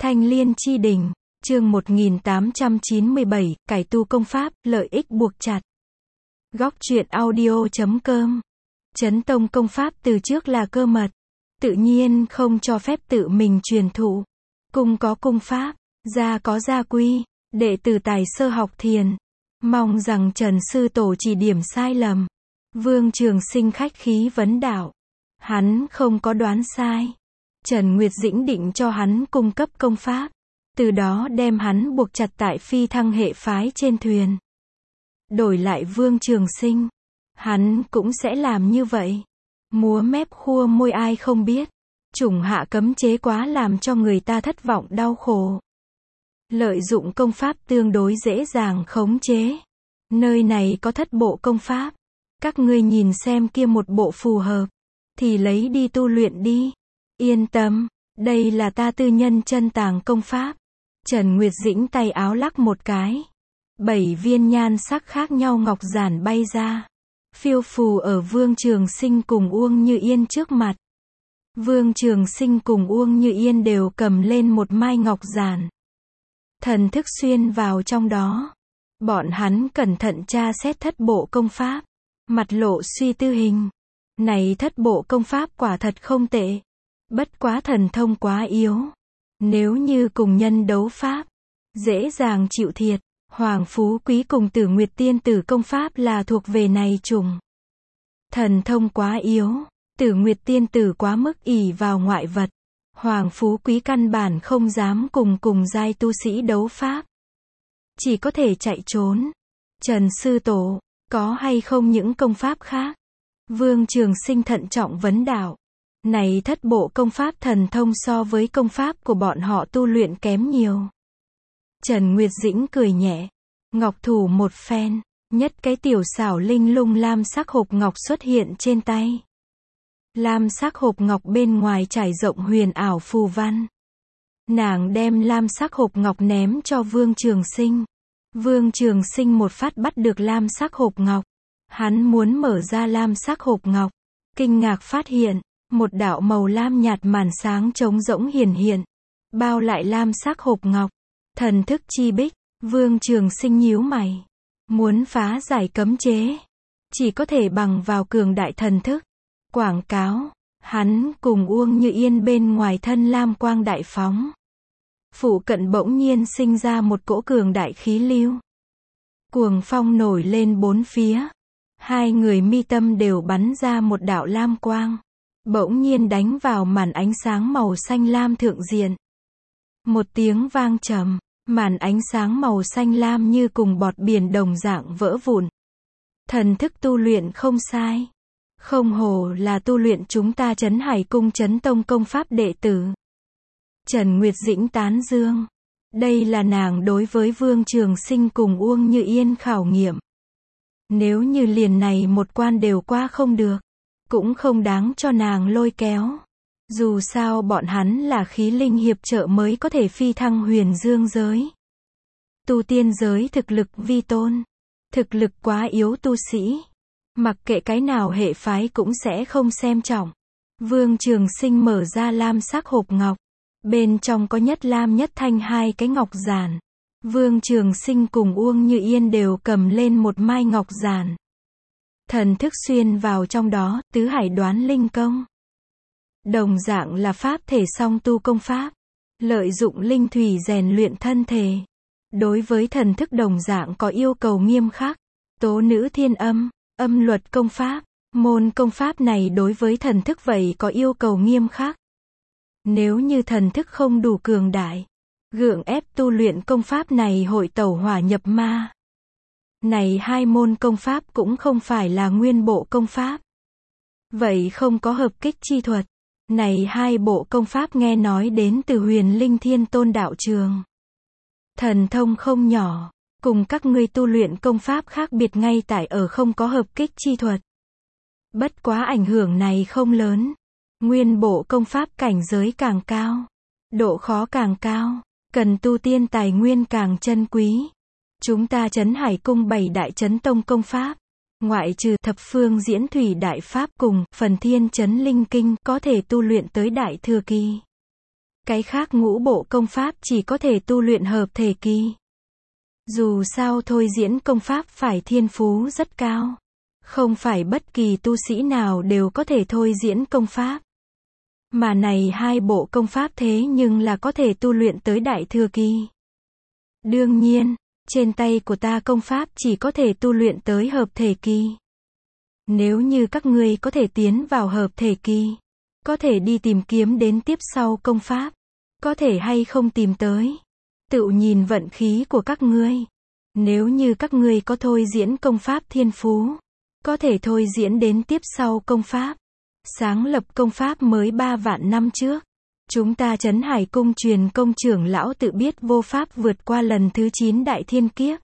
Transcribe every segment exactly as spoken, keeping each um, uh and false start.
Thanh Liên Chi Đỉnh, chương một nghìn tám trăm chín mươi bảy, cải tu công pháp, lợi ích buộc chặt. Góc truyện audio chấm com. Chấn tông công pháp từ trước là cơ mật, tự nhiên không cho phép tự mình truyền thụ. Cung có cung pháp, gia có gia quy, đệ tử tài sơ học thiền. Mong rằng Trần Sư Tổ chỉ điểm sai lầm. Vương Trường Sinh khách khí vấn đạo. Hắn không có đoán sai. Trần Nguyệt Dĩnh định cho hắn cung cấp công pháp, từ đó đem hắn buộc chặt tại phi thăng hệ phái trên thuyền. Đổi lại Vương Trường Sinh, hắn cũng sẽ làm như vậy. Múa mép khua môi ai không biết. Chủng hạ cấm chế quá làm cho người ta thất vọng đau khổ. Lợi dụng công pháp tương đối dễ dàng khống chế. Nơi này có thất bộ công pháp. Các ngươi nhìn xem kia một bộ phù hợp, thì lấy đi tu luyện đi. Yên tâm, đây là ta tư nhân chân tàng công pháp. Trần Nguyệt Dĩnh tay áo lắc một cái. Bảy viên nhan sắc khác nhau ngọc giản bay ra. Phiêu phù ở Vương Trường Sinh cùng Uông Như Yên trước mặt. Vương Trường Sinh cùng Uông Như Yên đều cầm lên một mai ngọc giản. Thần thức xuyên vào trong đó. Bọn hắn cẩn thận tra xét thất bộ công pháp. Mặt lộ suy tư hình. Này thất bộ công pháp quả thật không tệ. Bất quá thần thông quá yếu. Nếu như cùng nhân đấu pháp, dễ dàng chịu thiệt. Hoàng Phú Quý cùng Tử Nguyệt Tiên Tử công pháp là thuộc về này chủng. Thần thông quá yếu, Tử Nguyệt Tiên Tử quá mức ỷ vào ngoại vật. Hoàng Phú Quý căn bản không dám cùng cùng giai tu sĩ đấu pháp. Chỉ có thể chạy trốn. Trần Sư Tổ, có hay không những công pháp khác? Vương Trường Sinh thận trọng vấn đạo. Này thất bộ công pháp thần thông so với công pháp của bọn họ tu luyện kém nhiều. Trần Nguyệt Dĩnh cười nhẹ. Ngọc thủ một phen, nhất cái tiểu xảo linh lung lam sắc hộp ngọc xuất hiện trên tay. Lam sắc hộp ngọc bên ngoài trải rộng huyền ảo phù văn. Nàng đem lam sắc hộp ngọc ném cho Vương Trường Sinh. Vương Trường Sinh một phát bắt được lam sắc hộp ngọc. Hắn muốn mở ra lam sắc hộp ngọc. Kinh ngạc phát hiện, một đạo màu lam nhạt màn sáng trống rỗng hiển hiện. Bao lại lam sắc hộp ngọc. Thần thức chi bích. Vương Trường Sinh nhíu mày. Muốn phá giải cấm chế, chỉ có thể bằng vào cường đại thần thức. Quảng cáo, hắn cùng Uông Như Yên bên ngoài thân lam quang đại phóng. Phụ cận bỗng nhiên sinh ra một cỗ cường đại khí lưu. Cuồng phong nổi lên bốn phía. Hai người mi tâm đều bắn ra một đạo lam quang. Bỗng nhiên đánh vào màn ánh sáng màu xanh lam thượng diện. Một tiếng vang trầm. Màn ánh sáng màu xanh lam như cùng bọt biển đồng dạng vỡ vụn. Thần thức tu luyện không sai. Không hồ là tu luyện chúng ta Trấn Hải Cung Chấn Tông công pháp đệ tử. Trần Nguyệt Dĩnh tán dương. Đây là nàng đối với Vương Trường Sinh cùng Uông Như Yên khảo nghiệm. Nếu như liền này một quan đều qua không được, cũng không đáng cho nàng lôi kéo. Dù sao bọn hắn là khí linh hiệp trợ mới có thể phi thăng huyền dương giới. Tu tiên giới thực lực vi tôn. Thực lực quá yếu tu sĩ. Mặc kệ cái nào hệ phái cũng sẽ không xem trọng. Vương Trường Sinh mở ra lam sắc hộp ngọc. Bên trong có nhất lam nhất thanh hai cái ngọc giản. Vương Trường Sinh cùng Uông Như Yên đều cầm lên một mai ngọc giản. Thần thức xuyên vào trong đó, tứ hải đoán linh công. Đồng dạng là pháp thể song tu công pháp. Lợi dụng linh thủy rèn luyện thân thể. Đối với thần thức đồng dạng có yêu cầu nghiêm khắc. Tố nữ thiên âm, âm luật công pháp. Môn công pháp này đối với thần thức vậy có yêu cầu nghiêm khắc. Nếu như thần thức không đủ cường đại, gượng ép tu luyện công pháp này hội tẩu hỏa nhập ma. Này hai môn công pháp cũng không phải là nguyên bộ công pháp. Vậy không có hợp kích chi thuật. Này hai bộ công pháp nghe nói đến từ Huyền Linh Thiên Tôn đạo trường. Thần thông không nhỏ, cùng các ngươi tu luyện công pháp khác biệt ngay tại ở không có hợp kích chi thuật. Bất quá ảnh hưởng này không lớn. Nguyên bộ công pháp cảnh giới càng cao, độ khó càng cao, cần tu tiên tài nguyên càng chân quý. Chúng ta Trấn Hải Cung bảy đại chấn tông công pháp, ngoại trừ thập phương diễn thủy đại pháp cùng phần thiên chấn linh kinh có thể tu luyện tới đại thừa kỳ. Cái khác ngũ bộ công pháp chỉ có thể tu luyện hợp thể kỳ. Dù sao thôi diễn công pháp phải thiên phú rất cao. Không phải bất kỳ tu sĩ nào đều có thể thôi diễn công pháp. Mà này hai bộ công pháp thế nhưng là có thể tu luyện tới đại thừa kỳ. Đương nhiên, trên tay của ta công pháp chỉ có thể tu luyện tới hợp thể kỳ. Nếu như các ngươi có thể tiến vào hợp thể kỳ, có thể đi tìm kiếm đến tiếp sau công pháp, có thể hay không tìm tới, tự nhìn vận khí của các ngươi. Nếu như các ngươi có thôi diễn công pháp thiên phú, có thể thôi diễn đến tiếp sau công pháp. Sáng lập công pháp mới ba vạn năm trước, chúng ta Trấn Hải Cung truyền công trưởng lão tự biết vô pháp vượt qua lần thứ chín đại thiên kiếp.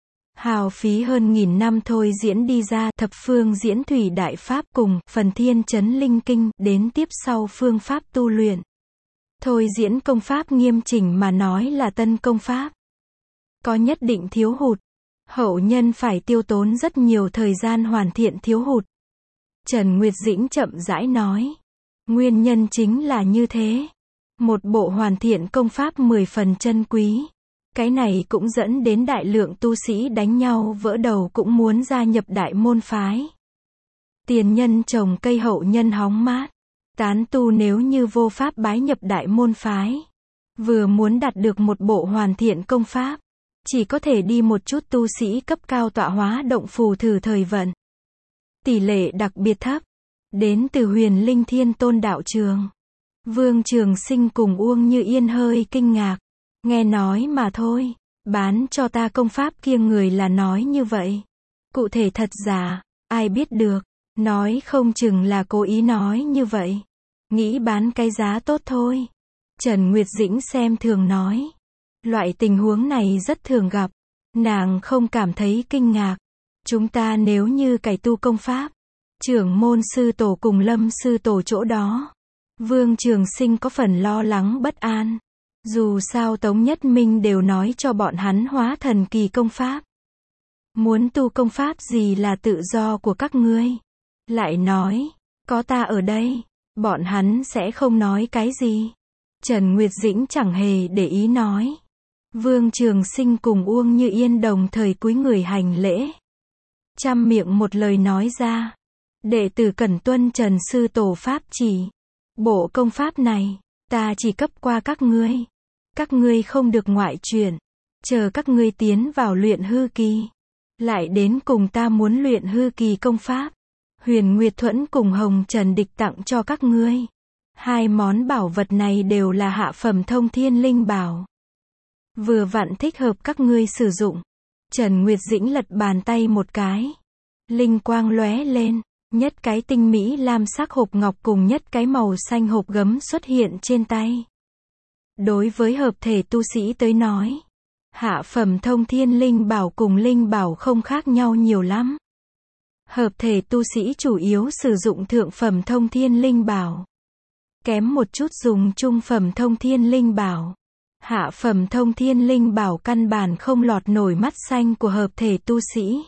Hào phí hơn nghìn năm thôi diễn đi ra thập phương diễn thủy đại pháp cùng phần thiên chấn linh kinh đến tiếp sau phương pháp tu luyện. Thôi diễn công pháp nghiêm chỉnh mà nói là tân công pháp. Có nhất định thiếu hụt. Hậu nhân phải tiêu tốn rất nhiều thời gian hoàn thiện thiếu hụt. Trần Nguyệt Dĩnh chậm rãi nói. Nguyên nhân chính là như thế. Một bộ hoàn thiện công pháp mười phần chân quý. Cái này cũng dẫn đến đại lượng tu sĩ đánh nhau vỡ đầu cũng muốn gia nhập đại môn phái. Tiền nhân trồng cây hậu nhân hóng mát. Tán tu nếu như vô pháp bái nhập đại môn phái. Vừa muốn đạt được một bộ hoàn thiện công pháp. Chỉ có thể đi một chút tu sĩ cấp cao tọa hóa động phù thử thời vận. Tỷ lệ đặc biệt thấp. Đến từ Huyền Linh Thiên Tôn đạo trường. Vương Trường Sinh cùng Uông Như Yên hơi kinh ngạc. Nghe nói mà thôi. Bán cho ta công pháp kia người là nói như vậy. Cụ thể thật giả, ai biết được. Nói không chừng là cố ý nói như vậy. Nghĩ bán cái giá tốt thôi. Trần Nguyệt Dĩnh xem thường nói. Loại tình huống này rất thường gặp. Nàng không cảm thấy kinh ngạc. Chúng ta nếu như cải tu công pháp, trưởng môn sư tổ cùng Lâm sư tổ chỗ đó, Vương Trường Sinh có phần lo lắng bất an. Dù sao Tống Nhất Minh đều nói cho bọn hắn hóa thần kỳ công pháp. Muốn tu công pháp gì là tự do của các ngươi. Lại nói, có ta ở đây, bọn hắn sẽ không nói cái gì. Trần Nguyệt Dĩnh chẳng hề để ý nói. Vương Trường Sinh cùng Uông Như Yên đồng thời cúi người hành lễ. Trăm miệng một lời nói ra. Đệ tử cẩn tuân Trần sư tổ pháp chỉ. Bộ công pháp này, ta chỉ cấp qua các ngươi. Các ngươi không được ngoại chuyển. Chờ các ngươi tiến vào luyện hư kỳ. Lại đến cùng ta muốn luyện hư kỳ công pháp. Huyền Nguyệt Thuẫn cùng Hồng Trần Địch tặng cho các ngươi. Hai món bảo vật này đều là hạ phẩm thông thiên linh bảo. Vừa vặn thích hợp các ngươi sử dụng. Trần Nguyệt Dĩnh lật bàn tay một cái. Linh quang lóe lên. Nhất cái tinh mỹ lam sắc hộp ngọc cùng nhất cái màu xanh hộp gấm xuất hiện trên tay. Đối với hợp thể tu sĩ tới nói, hạ phẩm thông thiên linh bảo cùng linh bảo không khác nhau nhiều lắm. Hợp thể tu sĩ chủ yếu sử dụng thượng phẩm thông thiên linh bảo. Kém một chút dùng trung phẩm thông thiên linh bảo. Hạ phẩm thông thiên linh bảo căn bản không lọt nổi mắt xanh của hợp thể tu sĩ.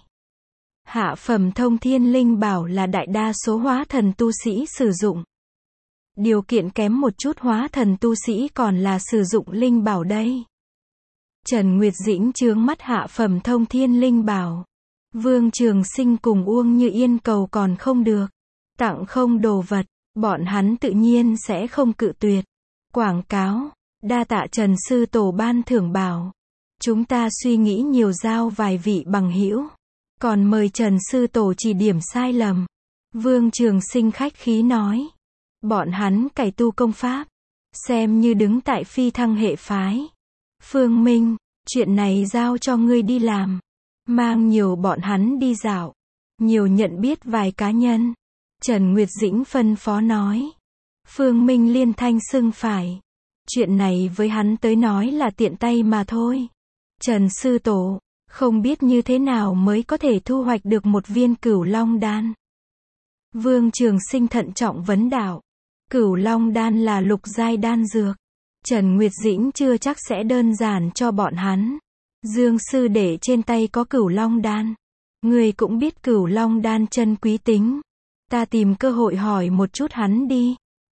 Hạ phẩm thông thiên linh bảo là đại đa số hóa thần tu sĩ sử dụng. Điều kiện kém một chút hóa thần tu sĩ còn là sử dụng linh bảo đây. Trần Nguyệt Dĩnh trướng mắt hạ phẩm thông thiên linh bảo. Vương Trường Sinh cùng Uông Như Yên cầu còn không được. Tặng không đồ vật, bọn hắn tự nhiên sẽ không cự tuyệt. Quảng cáo, đa tạ Trần sư tổ ban thưởng bảo. Chúng ta suy nghĩ nhiều giao vài vị bằng hữu. Còn mời Trần sư tổ chỉ điểm sai lầm. Vương Trường Sinh khách khí nói. Bọn hắn cải tu công pháp. Xem như đứng tại phi thăng hệ phái. Phương Minh, chuyện này giao cho ngươi đi làm. Mang nhiều bọn hắn đi dạo. Nhiều nhận biết vài cá nhân. Trần Nguyệt Dĩnh phân phó nói. Phương Minh liên thanh xưng phải. Chuyện này với hắn tới nói là tiện tay mà thôi. Trần sư tổ, không biết như thế nào mới có thể thu hoạch được một viên cửu long đan. Vương Trường Sinh thận trọng vấn đạo. Cửu long đan là lục giai đan dược. Trần Nguyệt Dĩnh chưa chắc sẽ đơn giản cho bọn hắn. Dương sư để trên tay có cửu long đan. Người cũng biết cửu long đan chân quý tính. Ta tìm cơ hội hỏi một chút hắn đi.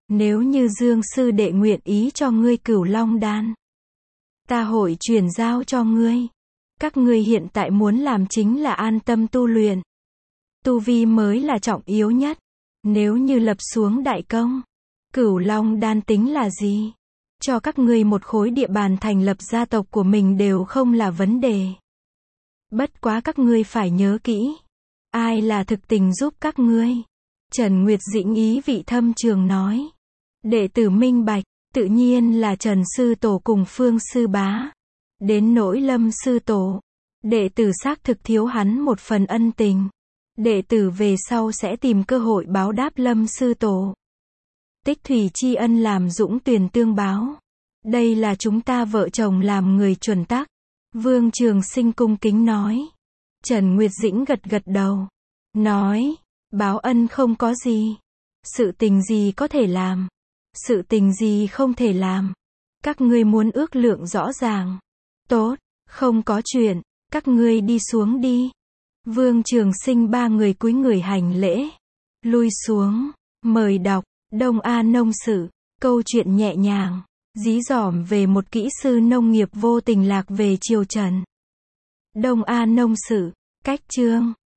Nếu như Dương sư đệ nguyện ý cho ngươi Cửu Long đan, ta hội chuyển giao cho ngươi. Các ngươi hiện tại muốn làm chính là an tâm tu luyện. Tu vi mới là trọng yếu nhất. Nếu như lập xuống đại công, Cửu Long đan tính là gì? Cho các ngươi một khối địa bàn thành lập gia tộc của mình đều không là vấn đề. Bất quá các ngươi phải nhớ kỹ, ai là thực tình giúp các ngươi? Trần Nguyệt Dĩnh ý vị thâm trường nói. Đệ tử minh bạch, tự nhiên là Trần sư tổ cùng Phương sư bá. Đến nỗi Lâm sư tổ, đệ tử xác thực thiếu hắn một phần ân tình. Đệ tử về sau sẽ tìm cơ hội báo đáp Lâm sư tổ. Tích thủy tri ân làm dũng tuyền tương báo. Đây là chúng ta vợ chồng làm người chuẩn tắc. Vương Trường Sinh cung kính nói. Trần Nguyệt Dĩnh gật gật đầu. Nói, báo ân không có gì. Sự tình gì có thể làm. Sự tình gì không thể làm. Các ngươi muốn ước lượng rõ ràng. Tốt, không có chuyện, các ngươi đi xuống đi. Vương Trường Sinh ba người cúi người hành lễ. Lui xuống, mời đọc, Đông A Nông Sự, câu chuyện nhẹ nhàng, dí dỏm về một kỹ sư nông nghiệp vô tình lạc về triều Trần. Đông A Nông Sự, cách chương.